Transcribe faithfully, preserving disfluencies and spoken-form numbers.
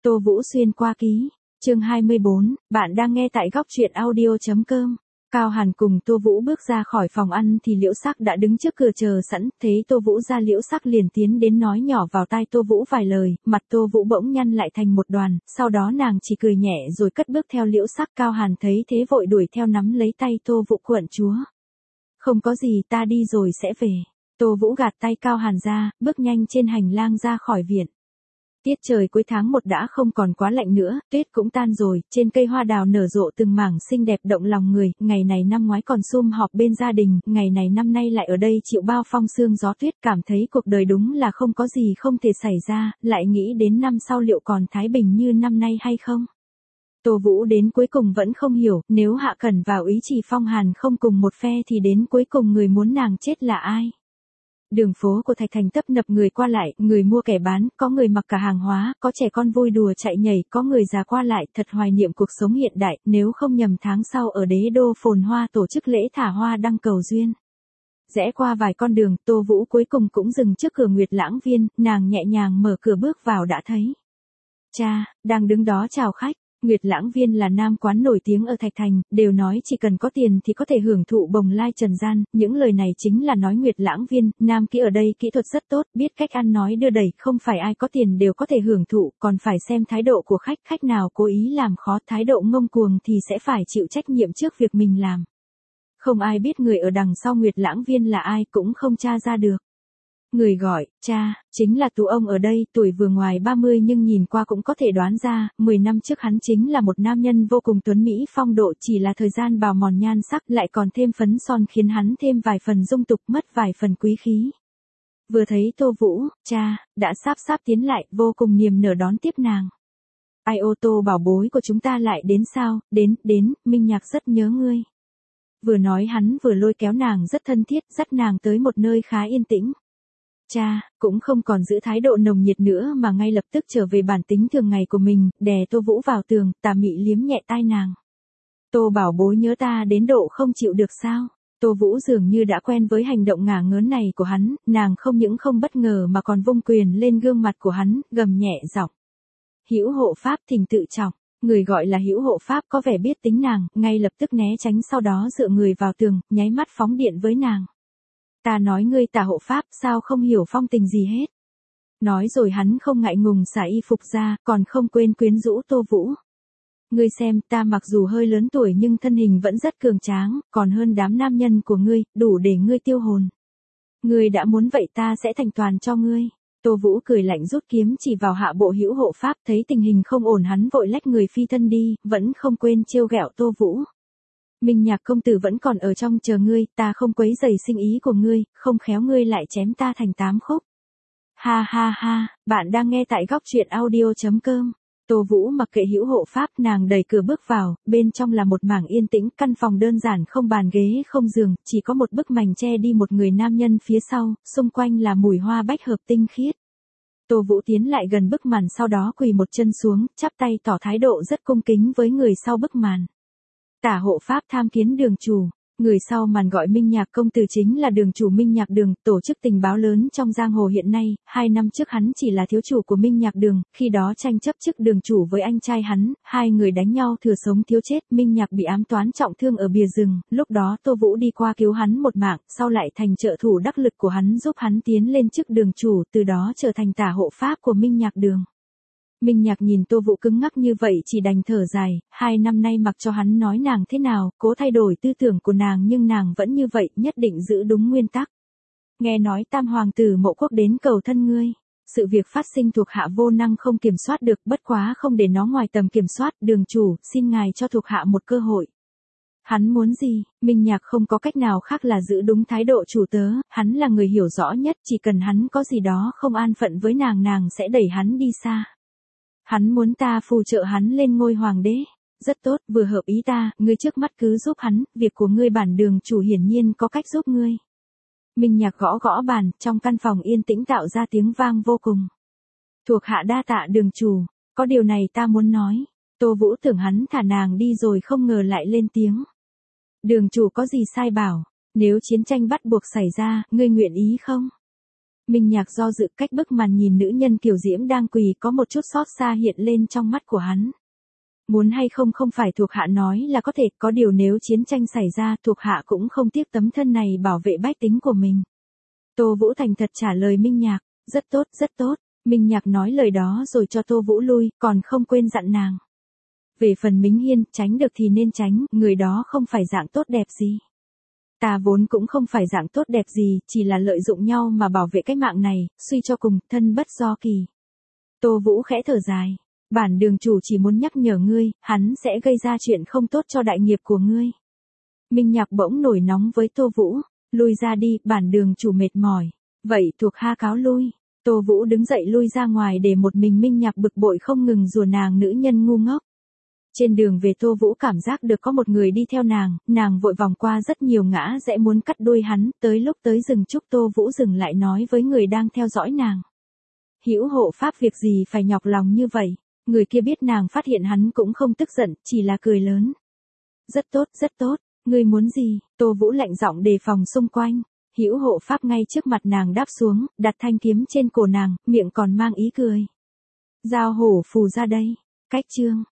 Tô Vũ xuyên qua ký, chương hai mươi bốn, bạn đang nghe tại góc truyện audio.com. Cao Hàn cùng Tô Vũ bước ra khỏi phòng ăn thì Liễu Sắc đã đứng trước cửa chờ sẵn, thấy Tô Vũ ra Liễu Sắc liền tiến đến nói nhỏ vào tai Tô Vũ vài lời, mặt Tô Vũ bỗng nhăn lại thành một đoàn, sau đó nàng chỉ cười nhẹ rồi cất bước theo Liễu Sắc. Cao Hàn thấy thế vội đuổi theo nắm lấy tay Tô Vũ quận chúa. Không có gì, ta đi rồi sẽ về. Tô Vũ gạt tay Cao Hàn ra, bước nhanh trên hành lang ra khỏi viện. Tiết trời cuối tháng một đã không còn quá lạnh nữa, tuyết cũng tan rồi, trên cây hoa đào nở rộ từng mảng xinh đẹp động lòng người, ngày này năm ngoái còn sum họp bên gia đình, ngày này năm nay lại ở đây chịu bao phong sương gió tuyết, cảm thấy cuộc đời đúng là không có gì không thể xảy ra, lại nghĩ đến năm sau liệu còn thái bình như năm nay hay không. Tô Vũ đến cuối cùng vẫn không hiểu, nếu Hạ Cẩn vào ý chỉ Phong Hàn không cùng một phe thì đến cuối cùng người muốn nàng chết là ai? Đường phố của Thạch Thành tấp nập người qua lại, người mua kẻ bán, có người mặc cả hàng hóa, có trẻ con vui đùa chạy nhảy, có người già qua lại, thật hoài niệm cuộc sống hiện đại, nếu không nhầm tháng sau ở Đế Đô phồn hoa tổ chức lễ thả hoa đăng cầu duyên. Rẽ qua vài con đường, Tô Vũ cuối cùng cũng dừng trước cửa Nguyệt Lãng Viên, nàng nhẹ nhàng mở cửa bước vào đã thấy cha, đang đứng đó chào khách. Nguyệt Lãng Viên là nam quán nổi tiếng ở Thạch Thành, đều nói chỉ cần có tiền thì có thể hưởng thụ bồng lai trần gian, những lời này chính là nói Nguyệt Lãng Viên, nam kỹ ở đây kỹ thuật rất tốt, biết cách ăn nói đưa đẩy, không phải ai có tiền đều có thể hưởng thụ, còn phải xem thái độ của khách, khách nào cố ý làm khó, thái độ ngông cuồng thì sẽ phải chịu trách nhiệm trước việc mình làm. Không ai biết người ở đằng sau Nguyệt Lãng Viên là ai cũng không tra ra được. Người gọi, cha, chính là Tú ông ở đây, tuổi vừa ngoài ba mươi nhưng nhìn qua cũng có thể đoán ra, mười năm trước hắn chính là một nam nhân vô cùng tuấn mỹ phong độ, chỉ là thời gian bào mòn nhan sắc lại còn thêm phấn son khiến hắn thêm vài phần dung tục, mất vài phần quý khí. Vừa thấy Tô Vũ, cha, đã sáp sáp tiến lại, vô cùng niềm nở đón tiếp nàng. Ai ô Tô bảo bối của chúng ta lại đến sao, đến, đến, Minh Nhạc rất nhớ ngươi. Vừa nói hắn vừa lôi kéo nàng rất thân thiết, dắt nàng tới một nơi khá yên tĩnh. Cha, cũng không còn giữ thái độ nồng nhiệt nữa mà ngay lập tức trở về bản tính thường ngày của mình, đè Tô Vũ vào tường, tà mị liếm nhẹ tai nàng. Tô bảo bối nhớ ta đến độ không chịu được sao? Tô Vũ dường như đã quen với hành động ngả ngớn này của hắn, nàng không những không bất ngờ mà còn vung quyền lên gương mặt của hắn, gầm nhẹ giọng. Hữu hộ pháp thỉnh tự trọng. Người gọi là Hữu hộ pháp có vẻ biết tính nàng, ngay lập tức né tránh sau đó dựa người vào tường, nháy mắt phóng điện với nàng. Ta nói ngươi Tả hộ pháp sao không hiểu phong tình gì hết. Nói rồi hắn không ngại ngùng xả y phục ra, còn không quên quyến rũ Tô Vũ. Ngươi xem, ta mặc dù hơi lớn tuổi nhưng thân hình vẫn rất cường tráng, còn hơn đám nam nhân của ngươi, đủ để ngươi tiêu hồn. Ngươi đã muốn vậy ta sẽ thành toàn cho ngươi. Tô Vũ cười lạnh rút kiếm chỉ vào hạ bộ Hữu hộ pháp, thấy tình hình không ổn hắn vội lách người phi thân đi, vẫn không quên trêu ghẹo Tô Vũ. Minh Nhạc công tử vẫn còn ở trong chờ ngươi, ta không quấy rầy sinh ý của ngươi, không khéo ngươi lại chém ta thành tám khúc. Ha ha ha, bạn đang nghe tại góc truyện audio.com. Tô Vũ mặc kệ Hữu hộ pháp, nàng đẩy cửa bước vào, bên trong là một mảng yên tĩnh, căn phòng đơn giản không bàn ghế không giường, chỉ có một bức mành che đi một người nam nhân phía sau, xung quanh là mùi hoa bách hợp tinh khiết. Tô Vũ tiến lại gần bức màn sau đó quỳ một chân xuống, chắp tay tỏ thái độ rất cung kính với người sau bức màn. Tả hộ pháp tham kiến đường chủ. Người sau màn gọi Minh Nhạc công tử chính là đường chủ Minh Nhạc Đường, tổ chức tình báo lớn trong giang hồ hiện nay, hai năm trước hắn chỉ là thiếu chủ của Minh Nhạc Đường, khi đó tranh chấp chức đường chủ với anh trai hắn, hai người đánh nhau thừa sống thiếu chết, Minh Nhạc bị ám toán trọng thương ở bìa rừng, lúc đó Tô Vũ đi qua cứu hắn một mạng, sau lại thành trợ thủ đắc lực của hắn giúp hắn tiến lên chức đường chủ, từ đó trở thành tả hộ pháp của Minh Nhạc Đường. Minh Nhạc nhìn Tô Vũ cứng ngắc như vậy chỉ đành thở dài, hai năm nay mặc cho hắn nói nàng thế nào, cố thay đổi tư tưởng của nàng nhưng nàng vẫn như vậy, nhất định giữ đúng nguyên tắc. Nghe nói tam hoàng tử Mộ Quốc đến cầu thân ngươi. Sự việc phát sinh thuộc hạ vô năng không kiểm soát được, bất quá không để nó ngoài tầm kiểm soát, đường chủ, xin ngài cho thuộc hạ một cơ hội. Hắn muốn gì? Minh Nhạc không có cách nào khác là giữ đúng thái độ chủ tớ, hắn là người hiểu rõ nhất, chỉ cần hắn có gì đó không an phận với nàng nàng sẽ đẩy hắn đi xa. Hắn muốn ta phù trợ hắn lên ngôi hoàng đế. Rất tốt, vừa hợp ý ta, ngươi trước mắt cứ giúp hắn, việc của ngươi bản đường chủ hiển nhiên có cách giúp ngươi. Minh Nhạc gõ gõ bàn, trong căn phòng yên tĩnh tạo ra tiếng vang vô cùng. Thuộc hạ đa tạ đường chủ, có điều này ta muốn nói. Tô Vũ tưởng hắn thả nàng đi rồi không ngờ lại lên tiếng. Đường chủ có gì sai bảo, nếu chiến tranh bắt buộc xảy ra, ngươi nguyện ý không? Minh Nhạc do dự, cách bức màn nhìn nữ nhân kiều diễm đang quỳ, có một chút xót xa hiện lên trong mắt của hắn. Muốn hay không không phải thuộc hạ nói là có thể, có điều nếu chiến tranh xảy ra thuộc hạ cũng không tiếc tấm thân này bảo vệ bách tính của mình. Tô Vũ thành thật trả lời Minh Nhạc, rất tốt, rất tốt. Minh Nhạc nói lời đó rồi cho Tô Vũ lui, còn không quên dặn nàng. Về phần Mính Hiên, tránh được thì nên tránh, người đó không phải dạng tốt đẹp gì. Ta vốn cũng không phải dạng tốt đẹp gì, chỉ là lợi dụng nhau mà bảo vệ cái mạng này, suy cho cùng, thân bất do kỳ. Tô Vũ khẽ thở dài. Bản đường chủ chỉ muốn nhắc nhở ngươi, hắn sẽ gây ra chuyện không tốt cho đại nghiệp của ngươi. Minh Nhạc bỗng nổi nóng với Tô Vũ. Lui ra đi, bản đường chủ mệt mỏi. Vậy thuộc hạ cáo lui. Tô Vũ đứng dậy lui ra ngoài để một mình Minh Nhạc bực bội không ngừng rủa nàng nữ nhân ngu ngốc. Trên đường về Tô Vũ cảm giác được có một người đi theo nàng, nàng vội vòng qua rất nhiều ngã rẽ muốn cắt đuôi hắn, tới lúc tới rừng trúc Tô Vũ dừng lại nói với người đang theo dõi nàng. Hữu hộ pháp việc gì phải nhọc lòng như vậy, người kia biết nàng phát hiện hắn cũng không tức giận, chỉ là cười lớn. Rất tốt, rất tốt, ngươi muốn gì, Tô Vũ lạnh giọng đề phòng xung quanh. Hữu hộ pháp ngay trước mặt nàng đáp xuống, đặt thanh kiếm trên cổ nàng, miệng còn mang ý cười. Giao hổ phù ra đây, cách chương.